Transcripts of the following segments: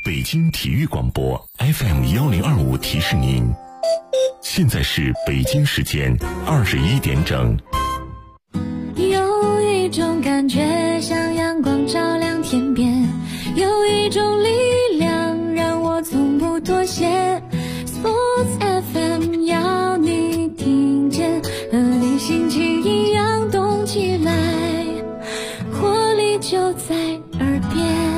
北京体育广播 FM1025提示您，现在是北京时间21点整。 有一种感觉像阳光照亮天边，有一种力量让我从不妥协。Sports FM 要你听见，和你心情一样动起来，活力就在耳边。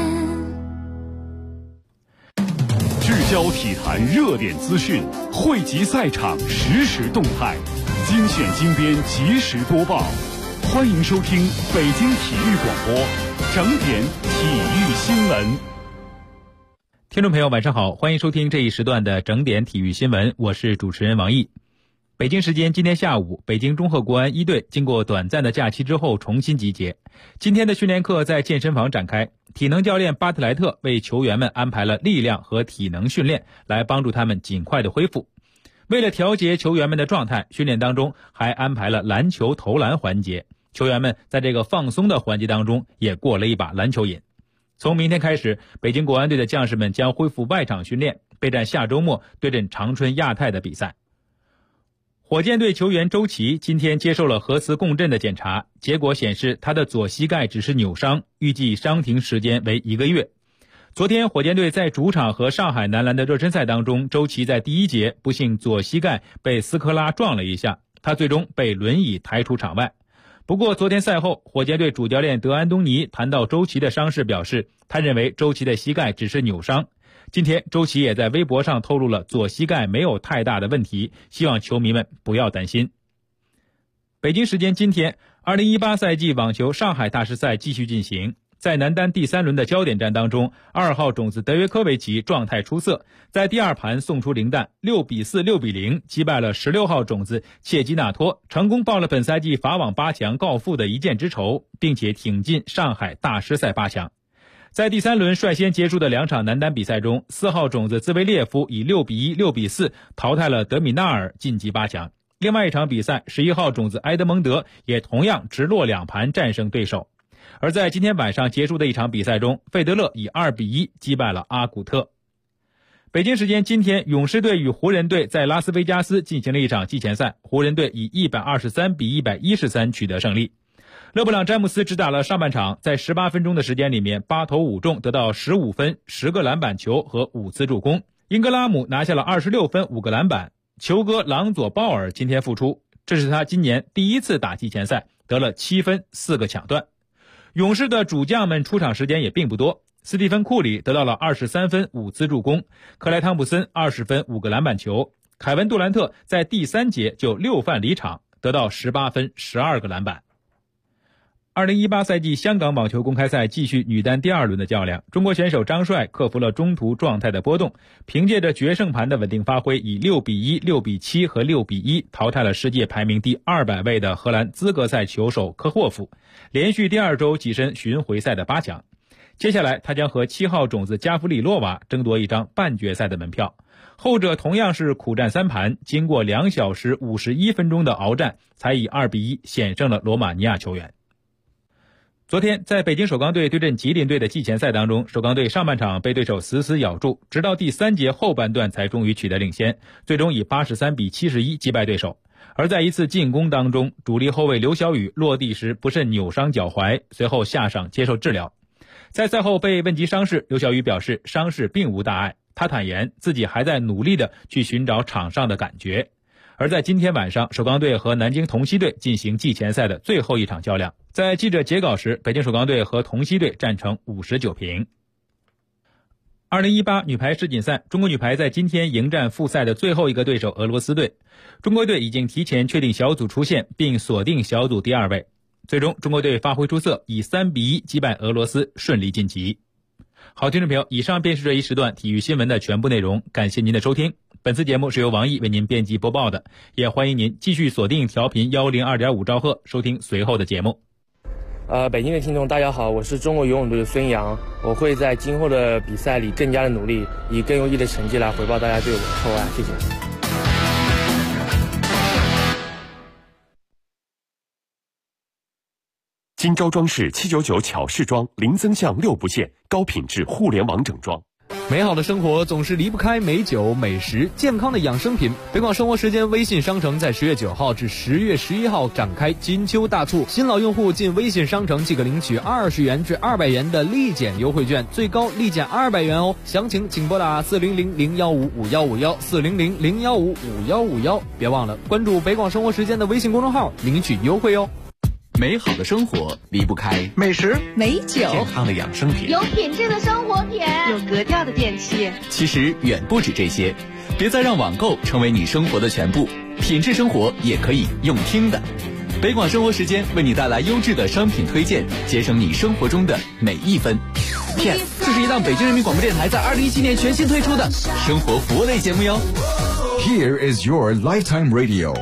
聚焦体坛热点资讯，汇集赛场实时动态，精选精编及时播报。欢迎收听北京体育广播整点体育新闻。 听众朋友晚上好，欢迎收听这一时段的整点体育新闻，我是主持人王毅。北京时间今天下午，北京中赫国安一队经过短暂的假期之后重新集结。今天的训练课在健身房展开，体能教练巴特莱特为球员们安排了力量和体能训练，来帮助他们尽快的恢复。为了调节球员们的状态，训练当中还安排了篮球投篮环节，球员们在这个放松的环节当中也过了一把篮球瘾。从明天开始，北京国安队的将士们将恢复外场训练，备战下周末对阵长春亚泰的比赛。火箭队球员周琦今天接受了核磁共振的检查，结果显示他的左膝盖只是扭伤，预计伤停时间为1个月。昨天火箭队在主场和上海男篮的热身赛当中，周琦在第一节不幸左膝盖被斯科拉撞了一下，他最终被轮椅抬出场外。不过昨天赛后，火箭队主教练德安东尼谈到周琦的伤势表示，他认为周琦的膝盖只是扭伤。今天周琦也在微博上透露了左膝盖没有太大的问题，希望球迷们不要担心。北京时间今天，2018赛季网球上海大师赛继续进行，在男单第3轮的焦点战当中，2号种子德约科维奇状态出色，在第2盘送出零蛋，6比4、6比0击败了16号种子切基纳托，成功报了本赛季法网8强告负的一箭之仇，并且挺进上海大师赛8强。在第3轮率先结束的2场男单比赛中，4号种子兹维列夫以6比1、6比4淘汰了德米纳尔，晋级8强。另外一场比赛，11号种子埃德蒙德也同样直落2盘战胜对手。而在今天晚上结束的一场比赛中，费德勒以2比1击败了阿古特。北京时间今天，勇士队与湖人队在拉斯维加斯进行了一场季前赛，湖人队以123比113取得胜利。勒布朗詹姆斯只打了上半场，在18分钟的时间里面8投5中，得到15分、10个篮板球和5次助攻。英格拉姆拿下了26分、5个篮板。球哥朗佐鲍尔今天复出，这是他今年第一次打季前赛，得了7分、4个抢断。勇士的主将们出场时间也并不多，斯蒂芬库里得到了23分、5次助攻，克莱汤普森20分、5个篮板球，凯文杜兰特在第3节就6犯离场，得到18分、12个篮板。2018赛季香港网球公开赛继续女单第2轮的较量，中国选手张帅克服了中途状态的波动，凭借着决胜盘的稳定发挥，以6比1、6比7和6比1淘汰了世界排名第200位的荷兰资格赛球手科霍夫，连续第2周跻身巡回赛的8强。接下来他将和7号种子加弗里洛娃争夺一张半决赛的门票，后者同样是苦战3盘，经过2小时51分钟的鏖战，才以2比1险胜了罗马尼亚球员。昨天在北京首钢队对阵吉林队的季前赛当中，首钢队上半场被对手死死咬住，直到第3节后半段才终于取得领先，最终以83比71击败对手。而在一次进攻当中，主力后卫刘晓宇落地时不慎扭伤脚踝，随后下场接受治疗。在赛后被问及伤势，刘晓宇表示伤势并无大碍，他坦言自己还在努力的去寻找场上的感觉。而在今天晚上，首钢队和南京同曦队进行季前赛的最后一场较量。在记者截稿时，北京首钢队和同曦队战成59平。2018女排世锦赛，中国女排在今天迎战复赛的最后一个对手俄罗斯队。中国队已经提前确定小组出线，并锁定小组第2位。最终中国队发挥出色，以3比1击败俄罗斯，顺利晋级。好，听众朋友，以上便是这一时段体育新闻的全部内容，感谢您的收听。本次节目是由王毅为您编辑播报的，也欢迎您继续锁定调频102.5兆赫收听随后的节目。 北京的听众大家好，我是中国游泳队的孙杨，我会在今后的比赛里更加的努力，以更优异的成绩来回报大家对我的厚爱，谢谢。 金招装饰799巧饰装零增项6不限，高品质互联网整装。 美好的生活总是离不开美酒、美食、健康的养生品。北广生活时间微信商城在10月9号至10月11号展开金秋大促，新老用户进微信商城即可领取20元至200元的立减优惠券，最高立减200元哦。详情请拨打400-015-5151，400-015-5151。别忘了关注北广生活时间的微信公众号领取优惠哦。 美好的生活离不开美食、 美酒、 健康的养生品， 有品质的生活品， 有格调的电器。 其实远不止这些，别再让网购成为你生活的全部，品质生活也可以用听的。北广生活时间为你带来优质的商品推荐，节省你生活中的每一分。 这是一档北京人民广播电台在2017年全新推出的生活服务类节目哟。 Here is your lifetime radio。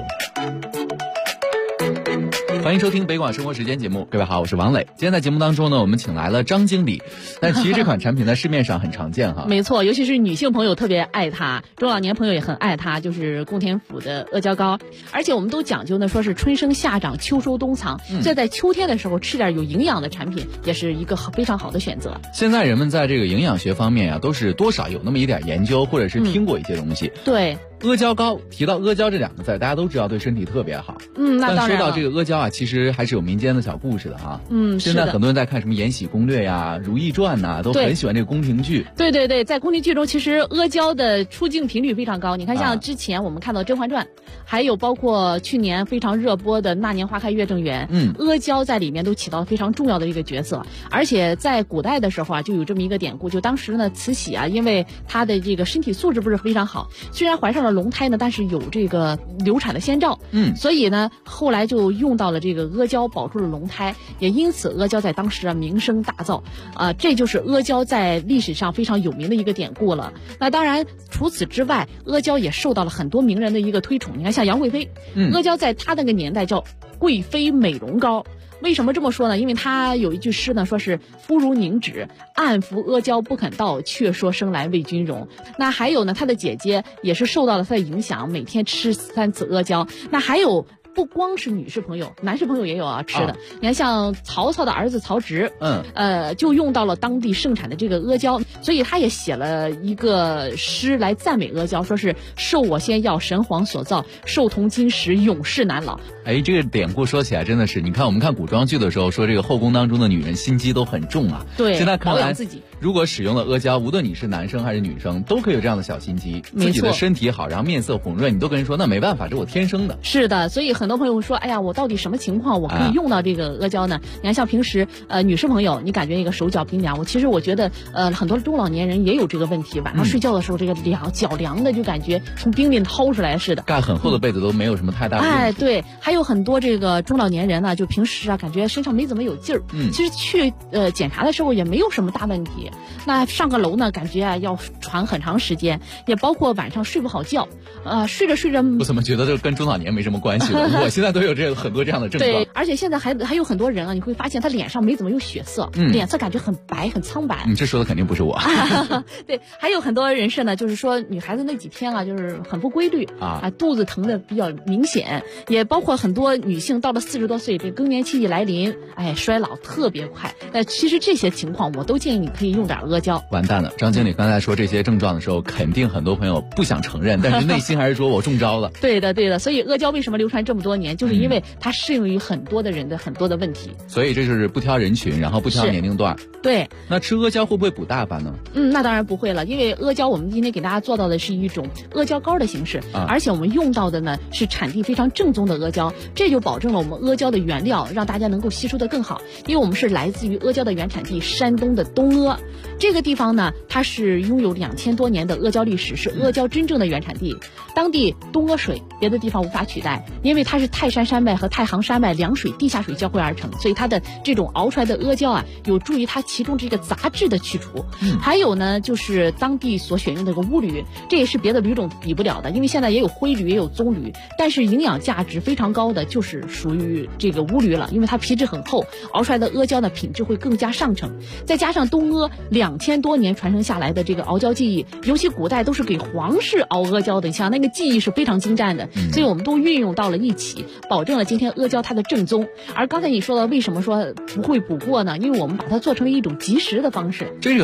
欢迎收听北广生活时间节目，各位好，我是王磊。今天在节目当中呢，我们请来了张经理。但其实这款产品在市面上很常见哈。 没错，尤其是女性朋友特别爱它，中老年朋友也很爱它，就是供田府的阿胶糕。而且我们都讲究呢，说是春生夏长，秋收冬藏，所以在秋天的时候吃点有营养的产品，也是一个非常好的选择。 现在人们在这个营养学方面都是多少有那么一点研究，或者是听过一些东西。 对。 阿胶糕，提到阿胶这2个字，大家都知道对身体特别好。 那当然了。 但说到这个阿胶其实还是有民间的小故事的哈。现在很多人在看什么《延禧攻略》呀、《如懿传》呐，都很喜欢这个宫廷剧。 对对对，在宫廷剧中，其实阿胶的出镜频率非常高。你看，像之前我们看到《甄嬛传》，还有包括去年非常热播的《那年花开月正圆》，阿胶在里面都起到非常重要的一个角色。而且在古代的时候就有这么一个典故，就当时呢，慈禧因为她的这个身体素质不是非常好，虽然怀上了龙胎呢，但是有这个流产的先兆，所以呢，后来就用到了这个阿胶保住了龙胎，也因此阿胶在当时名声大噪，这就是阿胶在历史上非常有名的一个典故了。那当然，除此之外，阿胶也受到了很多名人的一个推崇。你看，像杨贵妃，阿胶在她那个年代叫贵妃美容膏。为什么这么说呢？因为他有一句诗呢，说是肤如凝脂，暗服阿胶不肯到，却说生来为君容。那还有呢，他的姐姐也是受到了他的影响，每天吃3次阿胶。那还有不光是女士朋友，男士朋友也有吃的。你看，像曹操的儿子曹植，就用到了当地盛产的这个阿胶，所以他也写了一个诗来赞美阿胶，说是受我仙药，神皇所造，寿同金石，永世难老。 这个典故说起来真的是，你看我们看古装剧的时候说这个后宫当中的女人心机都很重啊。 对， 现在看来自己如果使用了阿胶，无论你是男生还是女生，都可以有这样的小心机，自己的身体好，然后面色红润，你都跟人说那没办法，这我天生的。 是的，所以很多朋友说，哎呀，我到底什么情况我可以用到这个阿胶呢？你看，像平时女士朋友，你感觉一个手脚冰凉，我觉得很多中老年人也有这个问题，晚上睡觉的时候这个脚凉的，就感觉从冰里掏出来似的， 盖很厚的被子都没有什么太大的问题。 对，还有很多这个中老年人呢，就平时感觉身上没怎么有劲儿，其实去检查的时候也没有什么大问题。那上个楼呢，感觉要喘很长时间，也包括晚上睡不好觉，睡着睡着。 我怎么觉得这跟中老年没什么关系了？我现在都有很多这样的症状。 对，而且现在还有很多人你会发现他脸上没怎么有血色，脸色感觉很白很苍白。 你这说的肯定不是我。 对，还有很多人士呢，就是说女孩子那几天就是很不规律肚子疼的比较明显，也包括很多女性到了40多岁，这更年期一来临，衰老特别快。其实这些情况我都建议你可以用点阿胶。 完蛋了，张经理刚才说这些症状的时候，肯定很多朋友不想承认，但是内心还是说我中招了。 对的，所以阿胶为什么流传这么多年，就是因为它适用于很多的人的很多的问题。 所以这就是不挑人群，然后不挑年龄段。 对。 那吃阿胶会不会补大发呢？ 那当然不会了，因为阿胶我们今天给大家做到的是一种阿胶膏的形式，而且我们用到的呢是产地非常正宗的阿胶，这就保证了我们阿胶的原料让大家能够吸收得更好。因为我们是来自于阿胶的原产地山东的东阿，这个地方呢，它是拥有2000多年的阿胶历史，是阿胶真正的原产地。当地东阿水别的地方无法取代，因为它是泰山山脉和太行山脉凉水地下水交汇而成，所以它的这种熬出来的阿胶有助于它其中这个杂质的去除。还有呢，就是当地所选用的这个乌驴，这也是别的驴种比不了的，因为现在也有灰驴也有棕驴，但是营养价值非常高的就是属于这个乌驴了，因为它皮质很厚，熬出来的阿胶呢品质会更加上乘。再加上东阿2000多年传承下来的这个熬胶技艺，尤其古代都是给皇室熬阿胶的，你像那个技艺是非常精湛的，所以我们都运用到了一起，保证了今天阿胶它的正宗。而刚才你说的为什么说不会补过呢？因为我们把它做成了一种即食的方式， 这个很重要。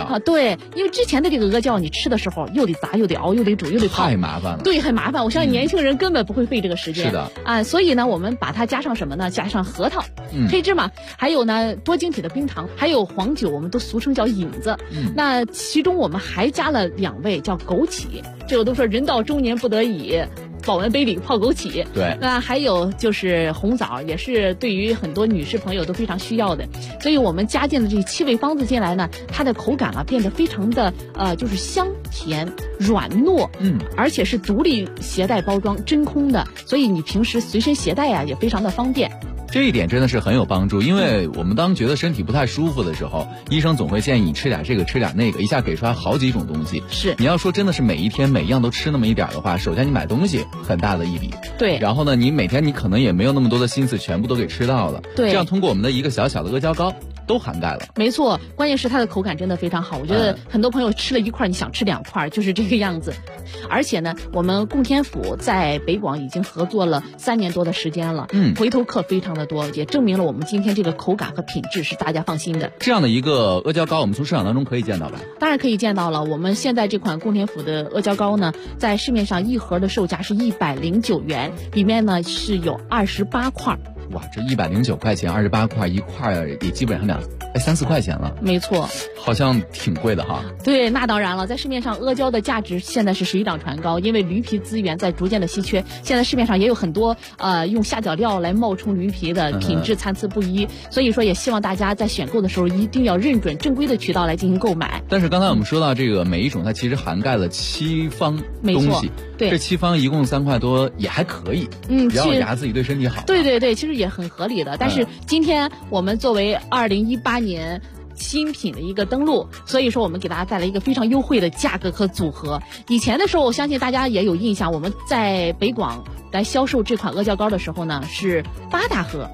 要啊。对，因为之前的这个阿胶你吃的时候又得炸又得熬又得煮又得烤， 太麻烦了。 对，很麻烦。我相信年轻人根本不会费这个时间。 是的啊，所以呢，我们把它加上什么呢？加上核桃、黑芝麻，还有呢多晶体的冰糖，还有黄酒，我们都俗称叫引子。那其中我们还加了2味，叫枸杞。这个都说人到中年不得已，保温杯里泡枸杞。 对， 那还有就是红枣，也是对于很多女士朋友都非常需要的。所以我们加进了这7味方子进来呢，它的口感啊变得非常的就是香甜软糯，而且是独立携带包装真空的，所以你平时随身携带啊也非常的方便。 这一点真的是很有帮助，因为我们当觉得身体不太舒服的时候，医生总会建议你吃点这个吃点那个，一下给出来好几种东西。 是， 你要说真的是每一天每样都吃那么一点的话，首先你买东西很大的一笔， 对， 然后呢你每天你可能也没有那么多的心思全部都给吃到了， 对， 这样通过我们的一个小小的阿胶糕都涵盖了。 没错，关键是它的口感真的非常好，我觉得很多朋友吃了1块你想吃2块，就是这个样子。而且呢，我们供天府在北广已经合作了3年多的时间了，回头客非常的多，也证明了我们今天这个口感和品质是大家放心的。 这样的一个阿胶糕，我们从市场当中可以见到吧？ 当然可以见到了。我们现在这款供天府的阿胶糕呢，在市面上1盒的售价是109元，里面呢是有28块。 哇，这109块钱，28块1块，也基本上3、4块钱了。 没错， 好像挺贵的哈。 对，那当然了，在市面上阿胶的价值现在是水涨船高，因为驴皮资源在逐渐的稀缺，现在市面上也有很多用下脚料来冒充驴皮的，品质参差不一，所以说也希望大家在选购的时候一定要认准正规的渠道来进行购买。 但是刚才我们说到这个每一种它其实涵盖了7方东西， 对， 这7方一共3块多也还可以，只要牙自己对身体好。 对对对，其实也很合理的。但是今天我们作为2018年新品的一个登陆，所以说我们给大家带来一个非常优惠的价格和组合。以前的时候我相信大家也有印象，我们在北广来销售这款阿胶糕的时候呢是8大盒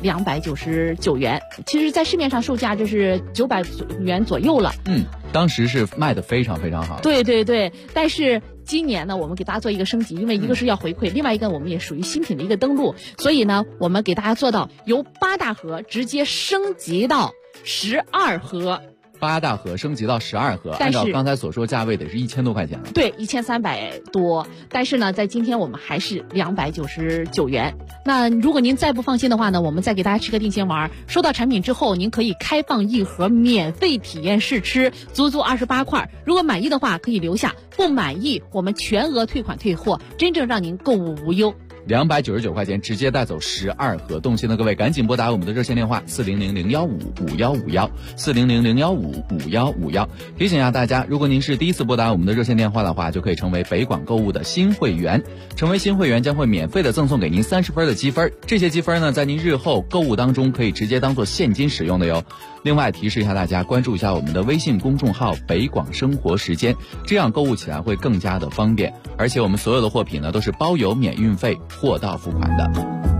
，299元，其实在市面上售价这是900元左右了。 当时是卖的非常非常好。 对对对，但是今年呢我们给大家做一个升级，因为一个是要回馈，另外一个我们也属于新品的一个登陆，所以呢我们给大家做到由8大盒直接升级到12盒。 8大盒升级到12盒， 按照刚才所说价位得是1000多块钱了。 对，1300多。但是呢，在今天我们还是299元。那如果您再不放心的话呢，我们再给大家吃个定心丸。收到产品之后，您可以开放1盒免费体验试吃，足足28块。如果满意的话可以留下，不满意我们全额退款退货，真正让您购物无忧。 299块钱直接带走12盒，动心的各位赶紧拨打我们的热线电话400-015-5151，400-015-5151。提醒一下大家，如果您是第一次拨打我们的热线电话的话，就可以成为北广购物的新会员。成为新会员将会免费的赠送给您30分的积分，这些积分呢，在您日后购物当中可以直接当做现金使用的哟。另外提示一下大家，关注一下我们的微信公众号北广生活时间，这样购物起来会更加的方便。而且我们所有的货品呢都是包邮免运费，货到付款的。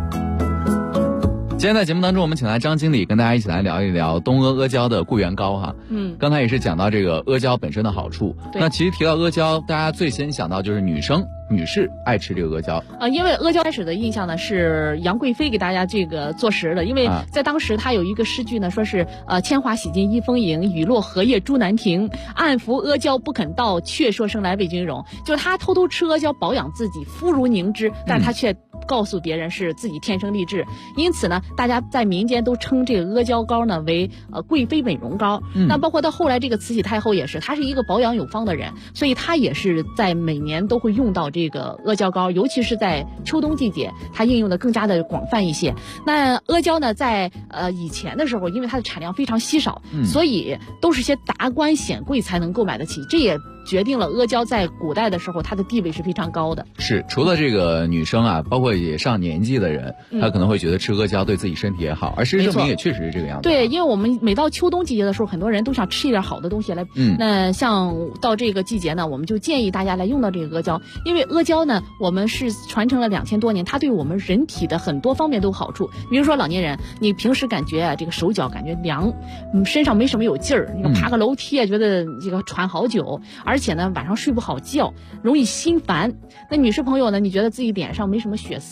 今天在节目当中，我们请来张经理跟大家一起来聊一聊东阿胶的固元膏哈。刚才也是讲到这个阿胶本身的好处。那其实提到阿胶，大家最先想到就是女士爱吃这个阿胶。 因为阿胶开始的印象呢是杨贵妃给大家这个做食的，因为在当时她有一个诗句呢，说是铅华洗尽一风影，雨落荷叶朱难停，暗服阿胶不肯到，却说生来为君荣。就是她偷偷吃阿胶保养自己，肤如凝脂，但是她却告诉别人是自己天生丽质。因此呢，大家在民间都称这个阿胶膏呢为贵妃美容膏。那包括到后来这个慈禧太后也是，她是一个保养有方的人，所以她也是在每年都会用到这个阿胶膏，尤其是在秋冬季节，它应用的更加的广泛一些。那阿胶呢，在以前的时候，因为它的产量非常稀少，所以都是些达官显贵才能购买得起，这也决定了阿胶在古代的时候它的地位是非常高的。 是，除了这个女生啊，包括也上年纪的人，她可能会觉得吃阿胶对自己身体也好，而事实证明也确实是这个样子。 对，因为我们每到秋冬季节的时候，很多人都想吃一点好的东西来。那像到这个季节呢，我们就建议大家来用到这个阿胶，因为阿胶呢，我们是传承了2000多年，它对我们人体的很多方面都有好处。比如说老年人，你平时感觉这个手脚感觉凉，身上没什么有劲儿，你爬个楼梯啊，觉得这个喘好久，而且呢晚上睡不好觉，容易心烦。那女士朋友呢，你觉得自己脸上没什么血色，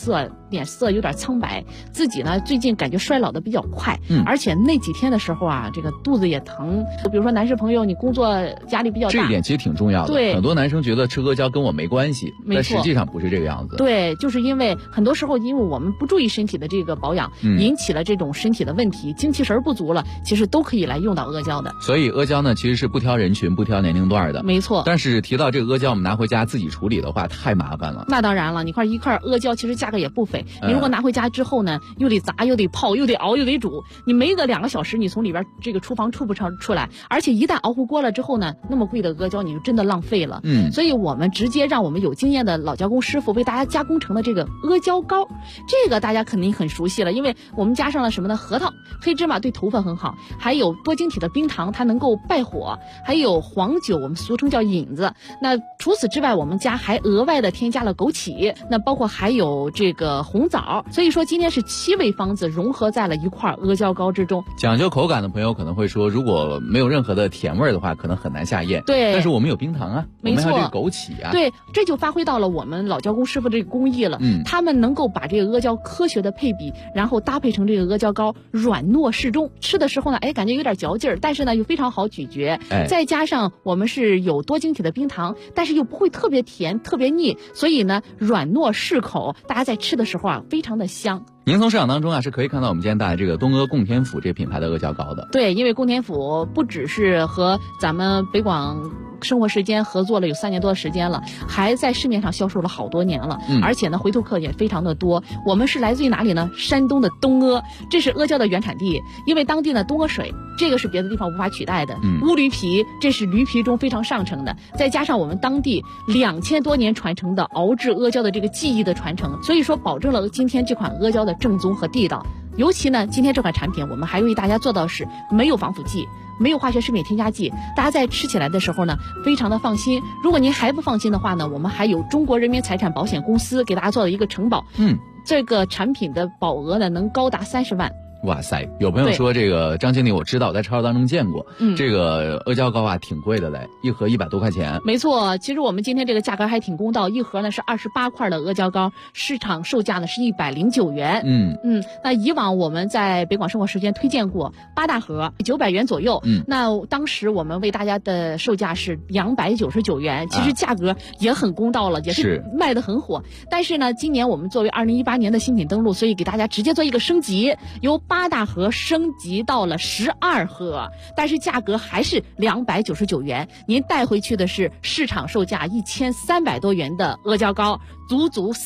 脸色有点苍白，自己呢最近感觉衰老的比较快，而且那几天的时候啊，这个肚子也疼。比如说男士朋友，你工作压力比较大， 这一点其实挺重要的。 对， 很多男生觉得吃阿胶跟我没关系，但实际上不是这个样子。 对，就是因为很多时候因为我们不注意身体的这个保养，引起了这种身体的问题，精气神不足了，其实都可以来用到阿胶的。 所以阿胶呢，其实是不挑人群、不挑年龄段的。 没错。 但是提到这个阿胶，我们拿回家自己处理的话，太麻烦了。 那当然了，你看一块阿胶其实价格也不菲，你如果拿回家之后呢，又得砸，又得泡，又得熬，又得煮，你没个2个小时，你从里边这个厨房出不出来。而且一旦熬糊锅了之后呢，那么贵的阿胶你就真的浪费了。所以我们直接让我们有经验的老胶工师傅为大家加工成的这个阿胶膏，这个大家肯定很熟悉了，因为我们加上了什么呢？核桃、黑芝麻对头发很好，还有多晶体的冰糖，它能够败火，还有黄酒，我们俗称叫引子。那除此之外，我们家还额外的添加了枸杞，那包括还有这个红枣。所以说今天是7味方子融合在了一块阿胶膏之中。 讲究口感的朋友可能会说，如果没有任何的甜味的话，可能很难下咽。 对， 但是我们有冰糖啊， 没错， 我们还有这个枸杞啊。 对，这就发挥到了我们老胶工师傅这个工艺了。他们能够把这个阿胶科学的配比，然后搭配成这个阿胶膏，软糯适中，吃的时候呢，感觉有点嚼劲儿，但是呢又非常好咀嚼。再加上我们是有多晶体的冰糖，但是又不会特别甜、特别腻，所以呢软糯适口，大家在吃的时候啊非常的香。 您从市场当中啊是可以看到我们今天带来这个东阿供天府这个品牌的阿胶膏的。 对，因为供天府不只是和咱们北广生活时间合作了有3年多的时间了，还在市面上销售了好多年了，而且呢回头客也非常的多。我们是来自于哪里呢？山东的东阿，这是阿胶的原产地。因为当地呢东阿水，这个是别的地方无法取代的。乌驴皮，这是驴皮中非常上乘的，再加上我们当地2000多年传承的熬制阿胶的这个技艺的传承，所以说保证了今天这款阿胶的正宗和地道。尤其呢今天这款产品我们还为大家做到是没有防腐剂，没有化学食品添加剂，大家在吃起来的时候呢非常的放心。如果您还不放心的话呢，我们还有中国人民财产保险公司给大家做了一个承保，这个产品的保额呢能高达30万。 哇塞，有朋友说这个张经理我知道，在超市当中见过，这个阿胶膏啊挺贵的嘞，一盒100多块钱。 没错，其实我们今天这个价格还挺公道，一盒呢是28块的阿胶膏，市场售价呢是109元。那以往我们在北广生活时间推荐过8大盒900元左右，那当时我们为大家的售价是299元，其实价格也很公道了，也是卖得很火。但是呢，今年我们作为2018年的新品登陆，所以给大家直接做一个升级，由8大盒升级到了12盒，但是价格还是299元。您带回去的是市场售价1300多元的阿胶膏，足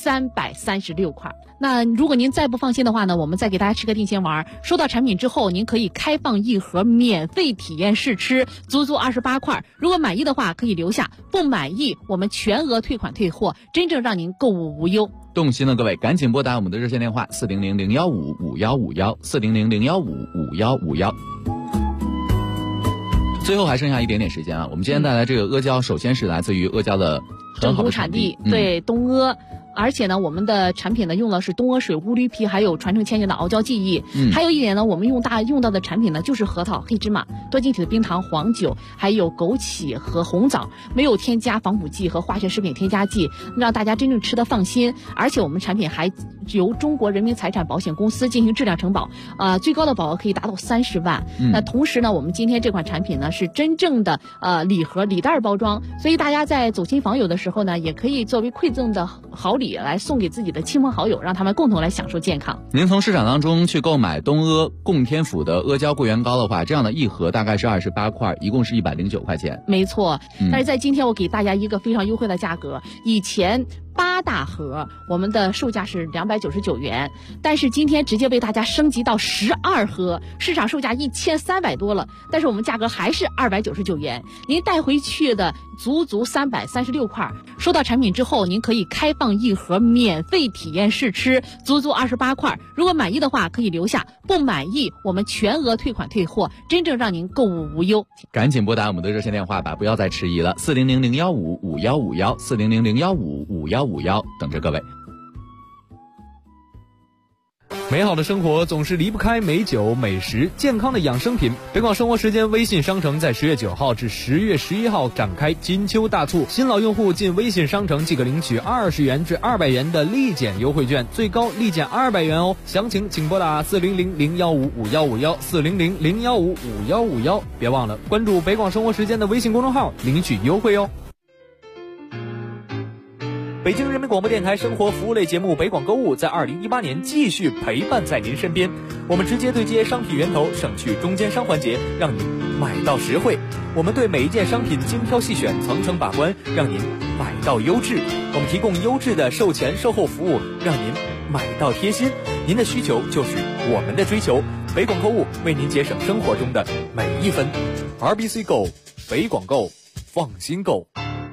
336块。那如果您再不放心的话呢，我们再给大家吃个定心丸。收到产品之后，您可以开放1盒免费体验试吃，足28块。如果满意的话可以留下，不满意我们全额退款退货，真正让您购物无忧。 动心的各位赶紧拨打我们的热线电话400-015-5151，400-015-5151。最后还剩下一点点时间啊，我们今天带来这个阿胶，首先是来自于阿胶的很好的产地， 对，东阿。而且呢，我们的产品呢用的是东阿水、乌驴皮，还有传承千年的熬胶技艺。还有一点呢，我们用到的产品呢就是核桃、黑芝麻、多晶体的冰糖、黄酒，还有枸杞和红枣，没有添加防腐剂和化学食品添加剂，让大家真正吃得放心。而且我们产品还由中国人民财产保险公司进行质量承保，最高的保额可以达到30万。那同时呢，我们今天这款产品呢是真正的礼盒礼袋包装，所以大家在走亲访友的时候呢，也可以作为馈赠的好礼来送给自己的亲朋好友，让他们共同来享受健康。 您从市场当中去购买东阿供天府的阿胶桂圆膏的话，这样的一盒大概是28块，一共是109块钱。 没错，但是在今天我给大家一个非常优惠的价格，以前8大盒我们的售价是299元，但是今天直接为大家升级到12盒，市场售价1300多了，但是我们价格还是299元。您带回去的足336块，收到产品之后您可以开放1盒免费体验试吃，足28块。如果满意的话可以留下，不满意我们全额退款退货，真正让您购物无忧。 赶紧拨打我们的热线电话吧，不要再迟疑了，400-015-5151，400-015-5151，等着各位。 美好的生活总是离不开美酒、美食、健康的养生品。北广生活时间微信商城在10月9号至10月11号展开金秋大促，新老用户进微信商城即可领取20元至200元的立减优惠券，最高立减200元哦。详情请拨打400-015-5151，400-015-5151，别忘了关注北广生活时间的微信公众号领取优惠哦。北京人民广播电台生活服务类节目《北广购物》在2018年继续陪伴在您身边。我们直接对接商品源头，省去中间商环节，让您买到实惠。我们对每一件商品精挑细选，层层把关，让您买到优质。我们提供优质的售前售后服务，让您买到贴心。您的需求就是我们的追求。北广购物为您节省生活中的每一分。RBC Go， 北广购，放心购。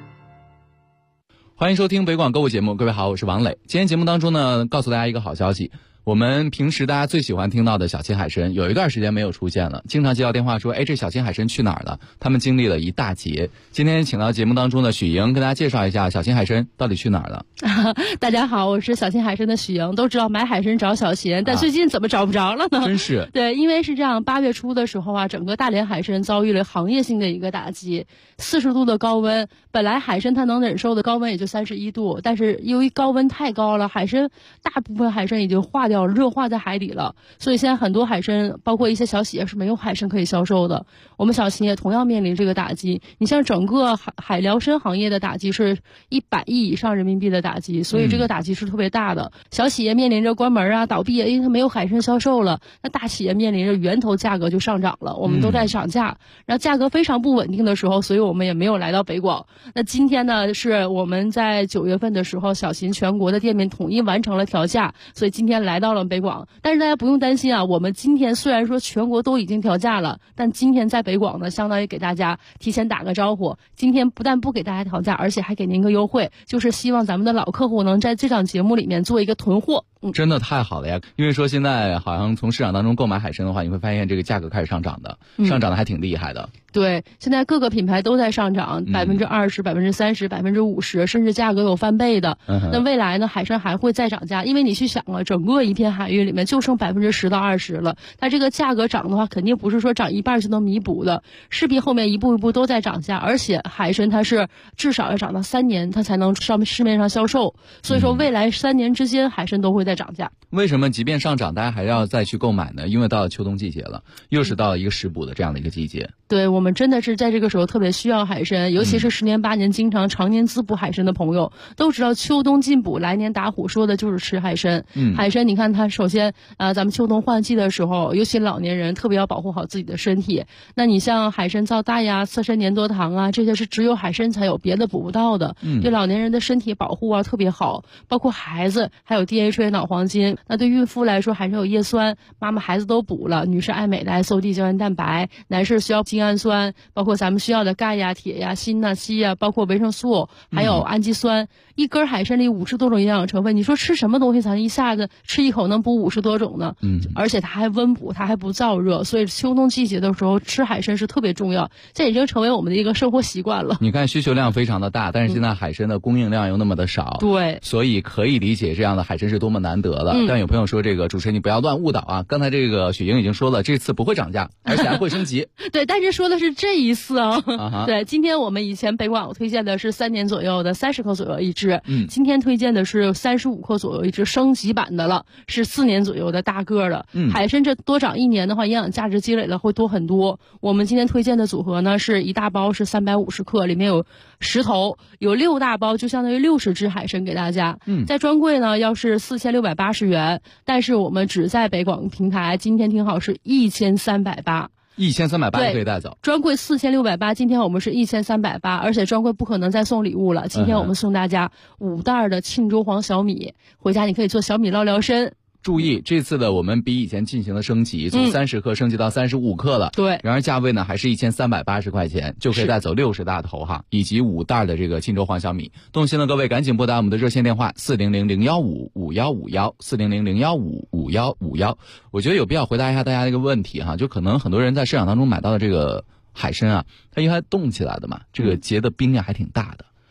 欢迎收听北广购物节目，各位好，我是王磊。今天节目当中呢，告诉大家一个好消息，我们平时大家最喜欢听到的小青海参有一段时间没有出现了，经常接到电话说，这小青海参去哪儿了？他们经历了一大劫。今天请到节目当中的许莹跟大家介绍一下小青海参到底去哪儿了。 大家好，我是小青海参的许莹。都知道买海参找小贤，但最近怎么找不着了呢？ 真是。 对，因为是这样，8月初的时候啊，整个大连海参遭遇了行业性的一个打击，40度的高温，本来海参它能忍受的高温也就31度，但是由于高温太高了，大部分海参已经化掉了，热化在海底了，所以现在很多海参，包括一些小企业是没有海参可以销售的。我们小企业同样面临这个打击。你像整个海辽参行业的打击是100亿以上人民币的打击，所以这个打击是特别大的。小企业面临着关门啊、倒闭啊，因为它没有海参销售了。那大企业面临着源头价格就上涨了，我们都在涨价，然后价格非常不稳定的时候，所以我们也没有来到北广。那今天呢，是我们在9月份的时候，小秦全国的店面统一完成了调价，所以今天来到了北广。但是大家不用担心啊，我们今天虽然说全国都已经调价了，但今天在北广呢，相当于给大家提前打个招呼。今天不但不给大家调价，而且还给您一个优惠，就是希望咱们的老客户能在这档节目里面做一个囤货。 真的太好了呀！因为说现在好像从市场当中购买海参的话，你会发现这个价格开始上涨的，上涨的还挺厉害的。 对，现在各个品牌都在上涨，20%、30%、50%，甚至价格有翻倍的。那未来呢，海参还会再涨价，因为你去想了，整个一片海域里面就剩10%到20%了，它这个价格涨的话，肯定不是说涨一半就能弥补的，势必后面一步一步都在涨价，而且海参它是至少要涨到3年，它才能上市面上销售，所以说未来3年之间海参都会在涨价。 为什么即便上涨，大家还要再去购买呢？因为到了秋冬季节了，又是到了一个食补的这样的一个季节。 对，我们真的是在这个时候特别需要海参，尤其是10年8年经常常年滋补海参的朋友，都知道秋冬进补，来年打虎，说的就是吃海参。海参你看它首先咱们秋冬换季的时候，尤其老年人特别要保护好自己的身体。那你像海参皂苷呀、侧参粘多糖啊，这些是只有海参才有，别的补不到的。对老年人的身体保护啊特别好，包括孩子还有 DHA 脑黄金。那对孕妇来说，还是有叶酸，妈妈孩子都补了。女士爱美的 SOD 胶原蛋白，男士需要精氨酸，包括咱们需要的钙呀、铁呀、锌呐、硒呀，包括维生素，还有氨基酸。一根海参里50多种营养成分，你说吃什么东西才一下子吃一口能补50多种呢？而且它还温补，它还不燥热，所以秋冬季节的时候吃海参是特别重要，这已经成为我们的一个生活习惯了。 你看需求量非常的大，但是现在海参的供应量又那么的少， 对， 所以可以理解这样的海参是多么难得了。但有朋友说，这个主持人你不要乱误导啊！刚才这个许莹已经说了，这次不会涨价，而且还会升级。 对，但是说的是这一次啊。对，今天我们以前北广推荐的是3年左右的30克左右一只，今天推荐的是35克左右一只升级版的了，是4年左右的大个的。海参这多长1年的话，营养价值积累了会多很多。我们今天推荐的组合呢，是一大包是350克，里面有10头，有6大包，就相当于60只海参给大家。在专柜呢要是4680元，但是我们只在北广平台，今天听好是1380。 1380可以带走， 专柜4680，今天我们是1380，而且专柜不可能再送礼物了。今天我们送大家5袋的庆州黄小米，回家你可以做小米捞辽参。 注意，这次的我们比以前进行了升级，从30克升级到35克了。 对， 然而价位呢还是1380块钱，就可以带走60大头哈，以及5袋的这个庆州黄小米。动心的各位赶紧拨打我们的热线电话400-015-5151，400-015-5151。我觉得有必要回答一下大家这个问题哈，就可能很多人在市场当中买到的这个海参啊，它因为它冻起来的嘛，这个结的冰量还挺大的。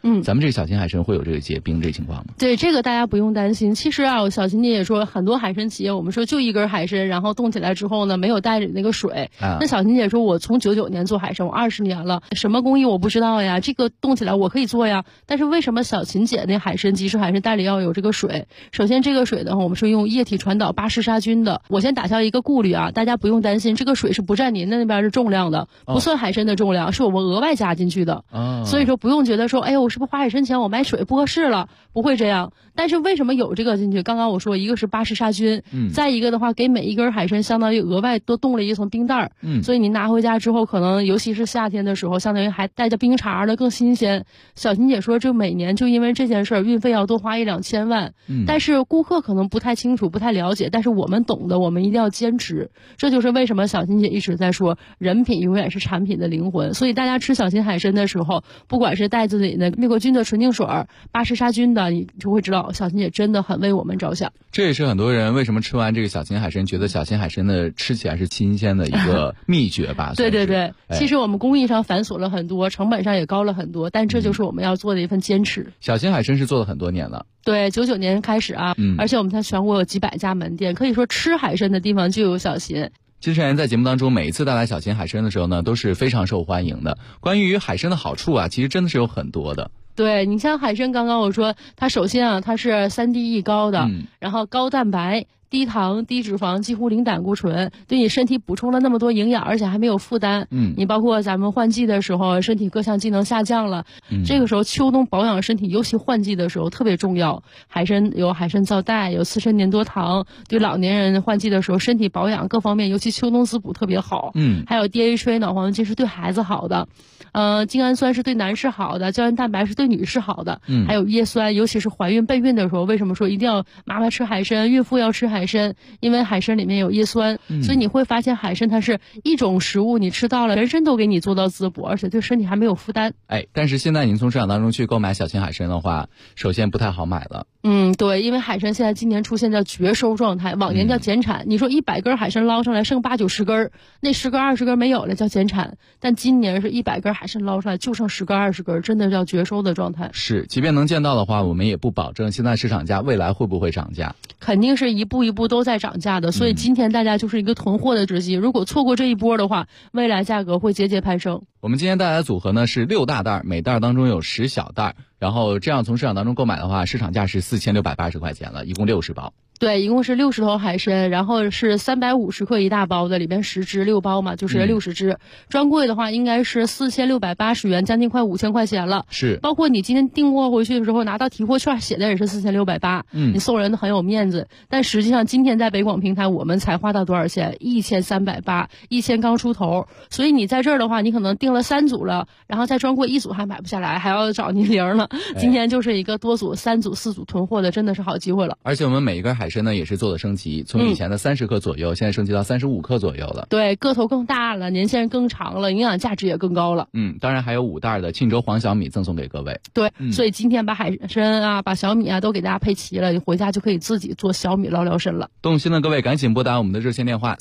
咱们这个小秦海参会有这个结冰这情况吗？ 对，这个大家不用担心。其实啊，小秦姐也说，很多海参企业，我们说就一根海参，然后冻起来之后呢，没有带着那个水。那小秦姐说，我从99年做海参，我20年了，什么工艺我不知道呀，这个冻起来我可以做呀。但是为什么小秦姐那海参即食海参袋里要有这个水？首先这个水的话，我们是用液体传导巴氏杀菌的。我先打消一个顾虑啊，大家不用担心，这个水是不占您的那边的重量的，不算海参的重量，是我们额外加进去的。所以说不用觉得说，哎呦，我是不是花海参钱我买水不合适了？不会这样。但是为什么有这个进去？刚刚我说，一个是巴氏杀菌，再一个的话，给每一根海参相当于额外多冻了一层冰袋所以你拿回家之后，可能尤其是夏天的时候，相当于还带着冰碴的更新鲜。小秦姐说，这每年就因为这件事儿，运费要多花1-2千万。但是顾客可能不太清楚、不太了解，但是我们懂的，我们一定要坚持。这就是为什么小秦姐一直在说，人品永远是产品的灵魂。所以大家吃小秦海参的时候，不管是袋子里的灭活菌的纯净水、巴氏杀菌的，你就会知道小秦姐真的很为我们着想。 这也是很多人为什么吃完这个小秦海参，觉得小秦海参的吃起来是新鲜的一个秘诀吧？ 对对对，其实我们工艺上繁琐了很多，成本上也高了很多，但这就是我们要做的一份坚持。 小秦海参是做了很多年了。 对，99年开始啊，而且我们在全国有几百家门店，可以说吃海参的地方就有小秦。 金晨在节目当中每一次带来小秦海参的时候呢，都是非常受欢迎的。关于海参的好处啊，其实真的是有很多的。 对，你像海参，刚刚我说它首先啊，它是3D 高的，然后高蛋白、低糖、低脂肪，几乎零胆固醇，对你身体补充了那么多营养，而且还没有负担。你包括咱们换季的时候，身体各项机能下降了，这个时候秋冬保养身体，尤其换季的时候特别重要。海参有海参皂苷，有刺参粘多糖，对老年人换季的时候身体保养各方面，尤其秋冬滋补特别好。还有 DHA 脑黄金是对孩子好的。精氨酸是对男士好的，胶原蛋白是对女士好的，还有叶酸，尤其是怀孕备孕的时候，为什么说一定要妈妈吃海参，孕妇要吃海参？因为海参里面有叶酸，所以你会发现海参它是一种食物，你吃到了，全身都给你做到滋补，而且对身体还没有负担。 但是现在您从市场当中去购买小秦海参的话，首先不太好买了。 对，因为海参现在今年出现叫绝收状态，往年叫减产。你说100根海参捞上来剩8-90根，那10根20根没有了叫减产，但今年是100根海参捞出来就剩10根20根，真的叫绝收的状态。 是，即便能见到的话，我们也不保证现在市场价未来会不会涨价。 肯定是一步一步都在涨价的，所以今天大家就是一个囤货的时机。如果错过这一波的话，未来价格会节节攀升。 我们今天带来的组合呢是6大袋，每袋当中有10小袋，然后这样从市场当中购买的话，市场价是4680块钱了，一共60包。 对，一共是60头海参，然后是350克一大包的，里边10只6包嘛，就是60只。专柜的话应该是4680元，将近快5000块钱了。 是， 包括你今天订货回去的时候拿到提货券，写的也是4680，你送人的很有面子。但实际上今天在北广平台我们才花到多少钱？1380， 1000刚出头。所以你在这儿的话，你可能订了3组了，然后在专柜1组还买不下来，还要找您零了。今天就是一个多组、3组、4组囤货的，真的是好机会了。 而且我们每一根海参呢也是做了升级，从以前的30克左右，现在升级到35克左右了。 对，个头更大了，年限更长了，营养价值也更高了。 当然还有5袋的庆州黄小米赠送给各位。 对，所以今天把海参啊、把小米啊都给大家配齐了，你回家就可以自己做小米捞聊参了。 动心的各位赶紧拨打我们的热线电话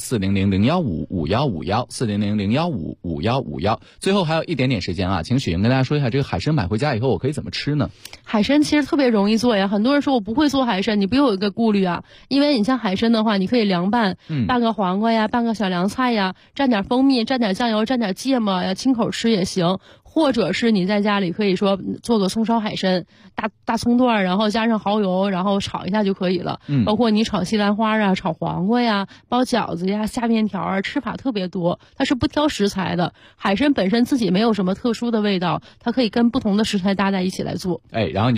400-015-5151 400-015-5151。最后还有一点点时间啊，请雪莹跟大家说一下，这个海参买回家以后我可以怎么吃呢？ 海参其实特别容易做呀，很多人说我不会做海参，你不有一个顾虑啊，因为你像海参的话，你可以凉拌，拌个黄瓜呀，拌个小凉菜呀，蘸点蜂蜜，蘸点酱油，蘸点芥末呀，清口吃也行。或者是你在家里可以说做个葱烧海参，大葱段，然后加上蚝油，然后炒一下就可以了。包括你炒西兰花啊，炒黄瓜呀，包饺子呀，下面条啊，吃法特别多。它是不挑食材的，海参本身自己没有什么特殊的味道，它可以跟不同的食材搭在一起来做。 然后